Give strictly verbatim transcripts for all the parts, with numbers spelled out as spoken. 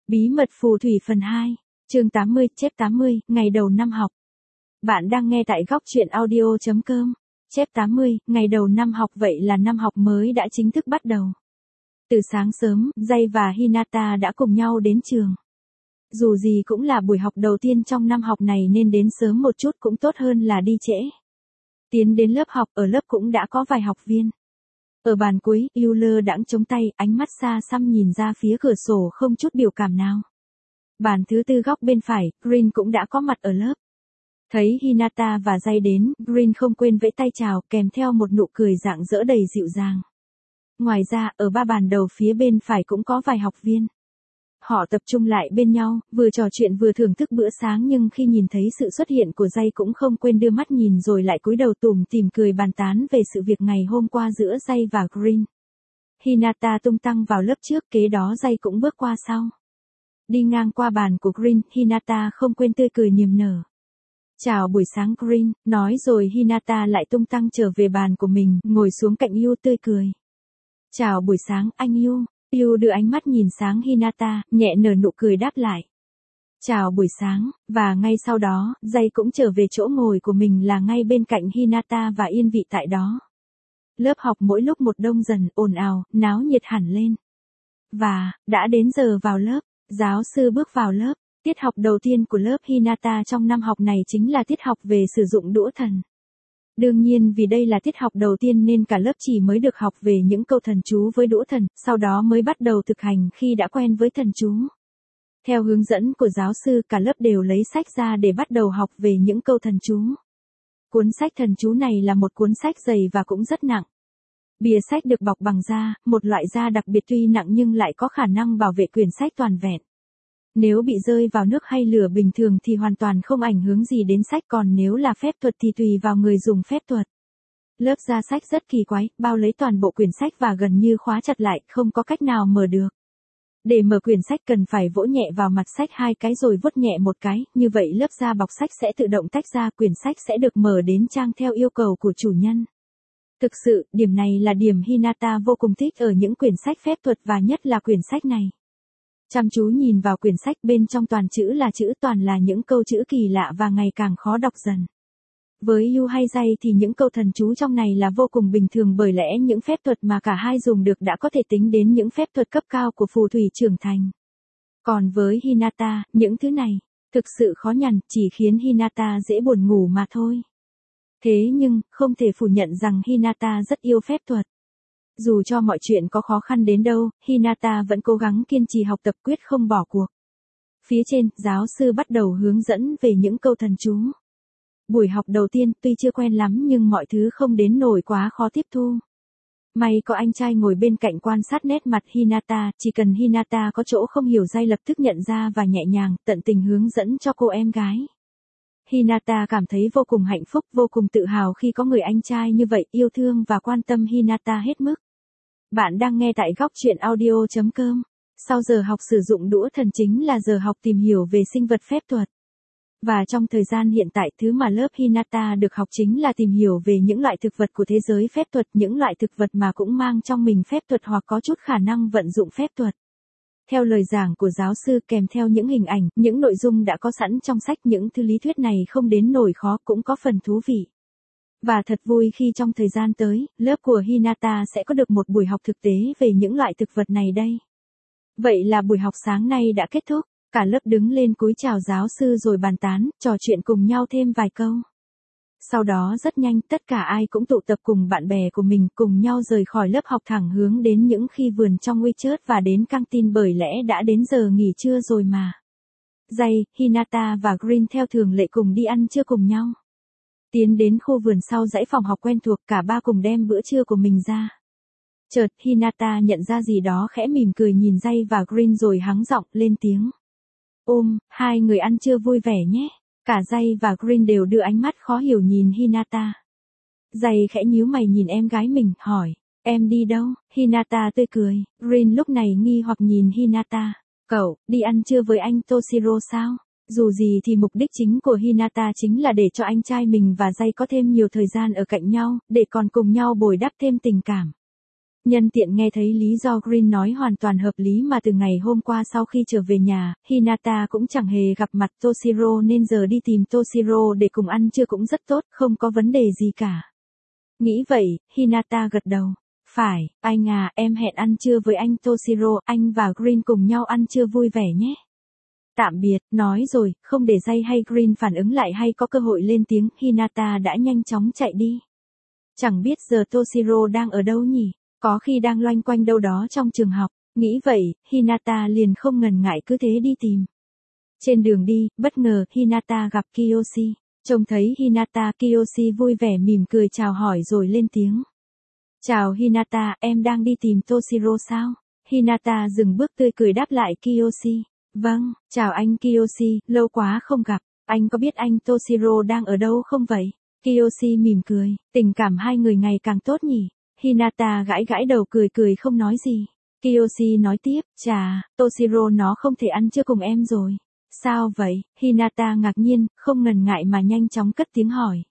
Bí mật phù thủy phần hai, chương tám mươi, chép tám mươi, ngày đầu năm học. Bạn đang nghe tại góc truyện audio chấm com. Chép tám mươi, ngày đầu năm học, vậy là năm học mới đã chính thức bắt đầu. Từ sáng sớm, Jay và Hinata đã cùng nhau đến trường. Dù gì cũng là buổi học đầu tiên trong năm học này nên đến sớm một chút cũng tốt hơn là đi trễ. Tiến đến lớp học, ở lớp cũng đã có vài học viên. Ở bàn cuối, Yu lơ đãng chống tay, ánh mắt xa xăm nhìn ra phía cửa sổ không chút biểu cảm nào. Bàn thứ tư góc bên phải, Green cũng đã có mặt ở lớp. Thấy Hinata và Jay đến, Green không quên vẫy tay chào, kèm theo một nụ cười rạng rỡ đầy dịu dàng. Ngoài ra, ở ba bàn đầu phía bên phải cũng có vài học viên. Họ tập trung lại bên nhau, vừa trò chuyện vừa thưởng thức bữa sáng, nhưng khi nhìn thấy sự xuất hiện của Jay cũng không quên đưa mắt nhìn rồi lại cúi đầu tủm tỉm cười bàn tán về sự việc ngày hôm qua giữa Jay và Green. Hinata tung tăng vào lớp trước, kế đó Jay cũng bước qua sau. Đi ngang qua bàn của Green, Hinata không quên tươi cười niềm nở. Chào buổi sáng Green, nói rồi Hinata lại tung tăng trở về bàn của mình, ngồi xuống cạnh Yu tươi cười. Chào buổi sáng anh Yu. Yu đưa ánh mắt nhìn sáng Hinata, nhẹ nở nụ cười đáp lại. Chào buổi sáng, và ngay sau đó, Jay cũng trở về chỗ ngồi của mình là ngay bên cạnh Hinata và yên vị tại đó. Lớp học mỗi lúc một đông dần, ồn ào, náo nhiệt hẳn lên. Và, đã đến giờ vào lớp, giáo sư bước vào lớp. Tiết học đầu tiên của lớp Hinata trong năm học này chính là tiết học về sử dụng đũa thần. Đương nhiên vì đây là tiết học đầu tiên nên cả lớp chỉ mới được học về những câu thần chú với đũa thần, sau đó mới bắt đầu thực hành khi đã quen với thần chú. Theo hướng dẫn của giáo sư, cả lớp đều lấy sách ra để bắt đầu học về những câu thần chú. Cuốn sách thần chú này là một cuốn sách dày và cũng rất nặng. Bìa sách được bọc bằng da, một loại da đặc biệt tuy nặng nhưng lại có khả năng bảo vệ quyển sách toàn vẹn. Nếu bị rơi vào nước hay lửa bình thường thì hoàn toàn không ảnh hưởng gì đến sách, còn nếu là phép thuật thì tùy vào người dùng phép thuật. Lớp da sách rất kỳ quái, bao lấy toàn bộ quyển sách và gần như khóa chặt lại, không có cách nào mở được. Để mở quyển sách cần phải vỗ nhẹ vào mặt sách hai cái rồi vuốt nhẹ một cái, như vậy lớp da bọc sách sẽ tự động tách ra, quyển sách sẽ được mở đến trang theo yêu cầu của chủ nhân. Thực sự, điểm này là điểm Hinata vô cùng thích ở những quyển sách phép thuật và nhất là quyển sách này. Chăm chú nhìn vào quyển sách, bên trong toàn chữ là chữ, toàn là những câu chữ kỳ lạ và ngày càng khó đọc dần. Với Yu hay Jay thì những câu thần chú trong này là vô cùng bình thường, bởi lẽ những phép thuật mà cả hai dùng được đã có thể tính đến những phép thuật cấp cao của phù thủy trưởng thành. Còn với Hinata, những thứ này, thực sự khó nhằn, chỉ khiến Hinata dễ buồn ngủ mà thôi. Thế nhưng, không thể phủ nhận rằng Hinata rất yêu phép thuật. Dù cho mọi chuyện có khó khăn đến đâu, Hinata vẫn cố gắng kiên trì học tập, quyết không bỏ cuộc. Phía trên, giáo sư bắt đầu hướng dẫn về những câu thần chú. Buổi học đầu tiên tuy chưa quen lắm nhưng mọi thứ không đến nổi quá khó tiếp thu. May có anh trai ngồi bên cạnh quan sát nét mặt Hinata, chỉ cần Hinata có chỗ không hiểu Jay lập tức nhận ra và nhẹ nhàng, tận tình hướng dẫn cho cô em gái. Hinata cảm thấy vô cùng hạnh phúc, vô cùng tự hào khi có người anh trai như vậy, yêu thương và quan tâm Hinata hết mức. Bạn đang nghe tại góc truyện audio chấm com. Sau giờ học sử dụng đũa thần chính là giờ học tìm hiểu về sinh vật phép thuật. Và trong thời gian hiện tại, thứ mà lớp Hinata được học chính là tìm hiểu về những loại thực vật của thế giới phép thuật, những loại thực vật mà cũng mang trong mình phép thuật hoặc có chút khả năng vận dụng phép thuật. Theo lời giảng của giáo sư kèm theo những hình ảnh, những nội dung đã có sẵn trong sách, những thứ lý thuyết này không đến nổi khó, cũng có phần thú vị. Và thật vui khi trong thời gian tới, lớp của Hinata sẽ có được một buổi học thực tế về những loại thực vật này đây. Vậy là buổi học sáng nay đã kết thúc, cả lớp đứng lên cúi chào giáo sư rồi bàn tán, trò chuyện cùng nhau thêm vài câu. Sau đó rất nhanh tất cả ai cũng tụ tập cùng bạn bè của mình, cùng nhau rời khỏi lớp học thẳng hướng đến những khi vườn trong WeChat và đến căng tin, bởi lẽ đã đến giờ nghỉ trưa rồi mà. Jay, Hinata và Green theo thường lệ cùng đi ăn trưa cùng nhau. Tiến đến khu vườn sau dãy phòng học quen thuộc, cả ba cùng đem bữa trưa của mình ra. Chợt Hinata nhận ra gì đó, khẽ mỉm cười nhìn Jay và Green rồi hắng giọng lên tiếng. Ôm, hai người ăn trưa vui vẻ nhé. Cả Jay và Green đều đưa ánh mắt khó hiểu nhìn Hinata. Jay khẽ nhíu mày nhìn em gái mình, hỏi, em đi đâu? Hinata tươi cười. Green lúc này nghi hoặc nhìn Hinata. Cậu, đi ăn trưa với anh Toshiro sao? Dù gì thì mục đích chính của Hinata chính là để cho anh trai mình và Jay có thêm nhiều thời gian ở cạnh nhau, để còn cùng nhau bồi đắp thêm tình cảm. Nhân tiện nghe thấy lý do Green nói hoàn toàn hợp lý mà từ ngày hôm qua sau khi trở về nhà, Hinata cũng chẳng hề gặp mặt Toshiro nên giờ đi tìm Toshiro để cùng ăn trưa cũng rất tốt, không có vấn đề gì cả. Nghĩ vậy, Hinata gật đầu. Phải, anh à, em hẹn ăn trưa với anh Toshiro, anh và Green cùng nhau ăn trưa vui vẻ nhé. Tạm biệt, nói rồi, không để Jay hay Green phản ứng lại hay có cơ hội lên tiếng, Hinata đã nhanh chóng chạy đi. Chẳng biết giờ Toshiro đang ở đâu nhỉ, có khi đang loanh quanh đâu đó trong trường học, nghĩ vậy, Hinata liền không ngần ngại cứ thế đi tìm. Trên đường đi, bất ngờ, Hinata gặp Kiyoshi, trông thấy Hinata, Kiyoshi vui vẻ mỉm cười chào hỏi rồi lên tiếng. Chào Hinata, em đang đi tìm Toshiro sao? Hinata dừng bước tươi cười đáp lại Kiyoshi. Vâng, chào anh Kiyoshi, lâu quá không gặp, anh có biết anh Toshiro đang ở đâu không vậy? Kiyoshi mỉm cười, tình cảm hai người ngày càng tốt nhỉ? Hinata gãi gãi đầu cười cười không nói gì. Kiyoshi nói tiếp, chà, Toshiro nó không thể ăn trưa cùng em rồi. Sao vậy? Hinata ngạc nhiên, không ngần ngại mà nhanh chóng cất tiếng hỏi.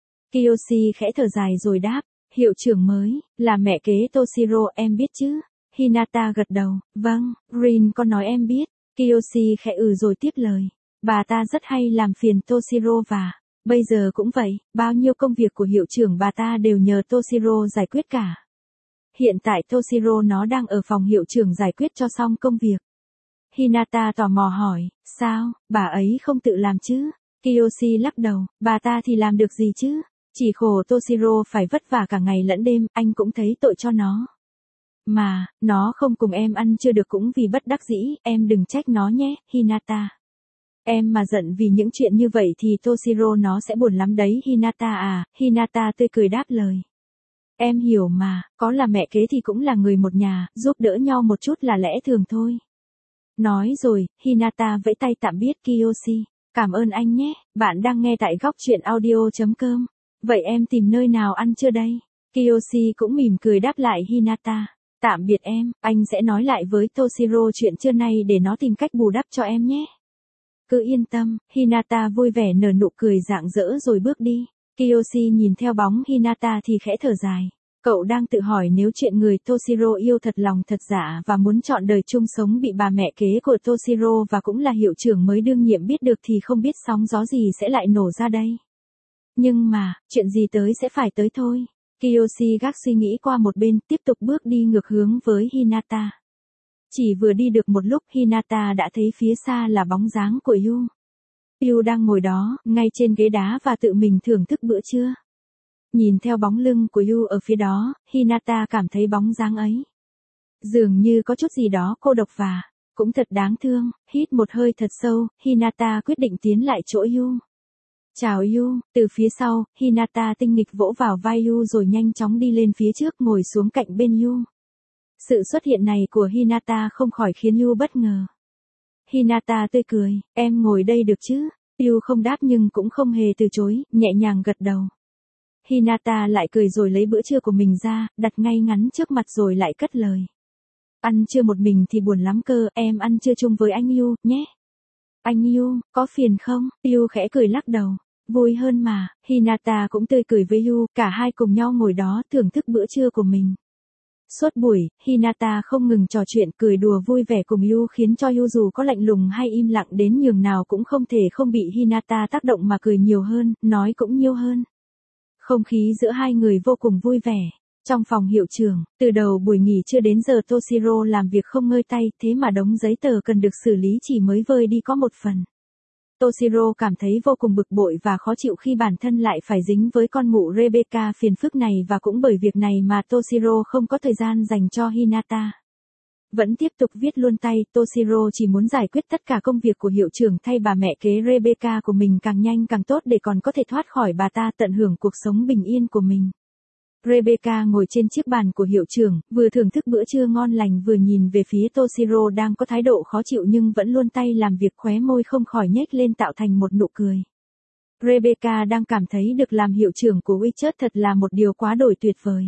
Kiyoshi khẽ thở dài rồi đáp, hiệu trưởng mới, là mẹ kế Toshiro em biết chứ? Hinata gật đầu, vâng, Green có nói em biết. Kiyoshi khẽ ừ rồi tiếp lời, bà ta rất hay làm phiền Toshiro và, bây giờ cũng vậy, bao nhiêu công việc của hiệu trưởng bà ta đều nhờ Toshiro giải quyết cả. Hiện tại Toshiro nó đang ở phòng hiệu trưởng giải quyết cho xong công việc. Hinata tò mò hỏi, sao, bà ấy không tự làm chứ? Kiyoshi lắc đầu, bà ta thì làm được gì chứ? Chỉ khổ Toshiro phải vất vả cả ngày lẫn đêm, anh cũng thấy tội cho nó. Mà, nó không cùng em ăn chưa được cũng vì bất đắc dĩ, em đừng trách nó nhé, Hinata. Em mà giận vì những chuyện như vậy thì Toshiro nó sẽ buồn lắm đấy Hinata à, Hinata tươi cười đáp lời. Em hiểu mà, có là mẹ kế thì cũng là người một nhà, giúp đỡ nhau một chút là lẽ thường thôi. Nói rồi, Hinata vẫy tay tạm biệt Kiyoshi. Cảm ơn anh nhé, bạn đang nghe tại góc truyện audio chấm com. Vậy em tìm nơi nào ăn trưa đây? Kiyoshi cũng mỉm cười đáp lại Hinata. Tạm biệt em, anh sẽ nói lại với Toshiro chuyện trưa nay để nó tìm cách bù đắp cho em nhé. Cứ yên tâm, Hinata vui vẻ nở nụ cười rạng rỡ rồi bước đi. Kiyoshi nhìn theo bóng Hinata thì khẽ thở dài. Cậu đang tự hỏi nếu chuyện người Toshiro yêu thật lòng thật giả và muốn chọn đời chung sống bị bà mẹ kế của Toshiro và cũng là hiệu trưởng mới đương nhiệm biết được thì không biết sóng gió gì sẽ lại nổ ra đây. Nhưng mà, chuyện gì tới sẽ phải tới thôi. Kiyoshi gác suy nghĩ qua một bên, tiếp tục bước đi ngược hướng với Hinata. Chỉ vừa đi được một lúc Hinata đã thấy phía xa là bóng dáng của Yu. Yu đang ngồi đó, ngay trên ghế đá và tự mình thưởng thức bữa trưa. Nhìn theo bóng lưng của Yu ở phía đó, Hinata cảm thấy bóng dáng ấy dường như có chút gì đó cô độc và cũng thật đáng thương. Hít một hơi thật sâu, Hinata quyết định tiến lại chỗ Yu. Chào Yu, từ phía sau, Hinata tinh nghịch vỗ vào vai Yu rồi nhanh chóng đi lên phía trước ngồi xuống cạnh bên Yu. Sự xuất hiện này của Hinata không khỏi khiến Yu bất ngờ. Hinata tươi cười, em ngồi đây được chứ? Yu không đáp nhưng cũng không hề từ chối, nhẹ nhàng gật đầu. Hinata lại cười rồi lấy bữa trưa của mình ra, đặt ngay ngắn trước mặt rồi lại cất lời. Ăn trưa một mình thì buồn lắm cơ, em ăn trưa chung với anh Yu, nhé. Anh Yu, có phiền không? Yu khẽ cười lắc đầu. Vui hơn mà, Hinata cũng tươi cười với Yu, cả hai cùng nhau ngồi đó thưởng thức bữa trưa của mình. Suốt buổi, Hinata không ngừng trò chuyện cười đùa vui vẻ cùng Yu khiến cho Yu dù có lạnh lùng hay im lặng đến nhường nào cũng không thể không bị Hinata tác động mà cười nhiều hơn, nói cũng nhiều hơn. Không khí giữa hai người vô cùng vui vẻ. Trong phòng hiệu trưởng, từ đầu buổi nghỉ trưa đến giờ Toshiro làm việc không ngơi tay, thế mà đống giấy tờ cần được xử lý chỉ mới vơi đi có một phần. Toshiro cảm thấy vô cùng bực bội và khó chịu khi bản thân lại phải dính với con mụ Rebecca phiền phức này và cũng bởi việc này mà Toshiro không có thời gian dành cho Hinata. Vẫn tiếp tục viết luôn tay, Toshiro chỉ muốn giải quyết tất cả công việc của hiệu trưởng thay bà mẹ kế Rebecca của mình càng nhanh càng tốt để còn có thể thoát khỏi bà ta tận hưởng cuộc sống bình yên của mình. Rebecca ngồi trên chiếc bàn của hiệu trưởng, vừa thưởng thức bữa trưa ngon lành vừa nhìn về phía Toshiro đang có thái độ khó chịu nhưng vẫn luôn tay làm việc, khóe môi không khỏi nhếch lên tạo thành một nụ cười. Rebecca đang cảm thấy được làm hiệu trưởng của WeChat thật là một điều quá đổi tuyệt vời.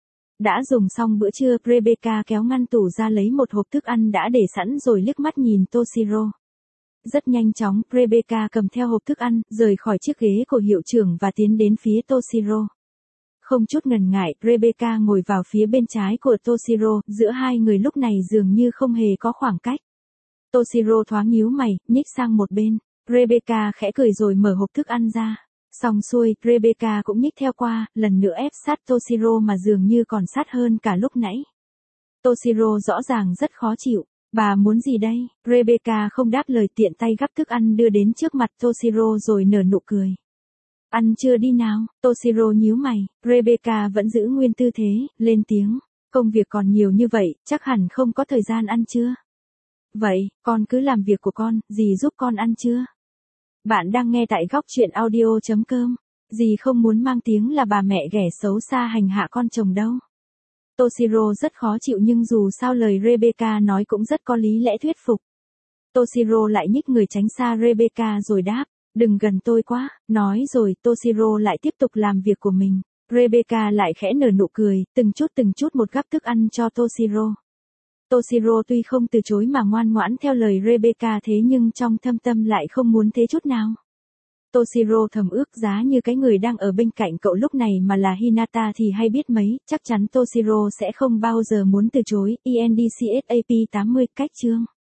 Đã dùng xong bữa trưa, Rebecca kéo ngăn tủ ra lấy một hộp thức ăn đã để sẵn rồi liếc mắt nhìn Toshiro. Rất nhanh chóng, Rebecca cầm theo hộp thức ăn, rời khỏi chiếc ghế của hiệu trưởng và tiến đến phía Toshiro. Không chút ngần ngại, Rebecca ngồi vào phía bên trái của Toshiro, giữa hai người lúc này dường như không hề có khoảng cách. Toshiro thoáng nhíu mày, nhích sang một bên. Rebecca khẽ cười rồi mở hộp thức ăn ra. Xong xuôi, Rebecca cũng nhích theo qua, lần nữa ép sát Toshiro mà dường như còn sát hơn cả lúc nãy. Toshiro rõ ràng rất khó chịu. Bà muốn gì đây? Rebecca không đáp lời, tiện tay gắp thức ăn đưa đến trước mặt Toshiro rồi nở nụ cười. Ăn chưa đi nào? Toshiro nhíu mày. Rebecca vẫn giữ nguyên tư thế, lên tiếng. Công việc còn nhiều như vậy, chắc hẳn không có thời gian ăn chưa? Vậy, con cứ làm việc của con, dì giúp con ăn chưa? Bạn đang nghe tại góc chuyện audio chấm com. Dì không muốn mang tiếng là bà mẹ ghẻ xấu xa hành hạ con chồng đâu. Toshiro rất khó chịu nhưng dù sao lời Rebecca nói cũng rất có lý lẽ thuyết phục. Toshiro lại nhích người tránh xa Rebecca rồi đáp, đừng gần tôi quá, nói rồi Toshiro lại tiếp tục làm việc của mình. Rebecca lại khẽ nở nụ cười, từng chút từng chút một gắp thức ăn cho Toshiro. Toshiro tuy không từ chối mà ngoan ngoãn theo lời Rebecca thế nhưng trong thâm tâm lại không muốn thế chút nào. Toshiro thầm ước giá như cái người đang ở bên cạnh cậu lúc này mà là Hinata thì hay biết mấy, chắc chắn Toshiro sẽ không bao giờ muốn từ chối. i en đê xê ét a pê tám mươi cách chương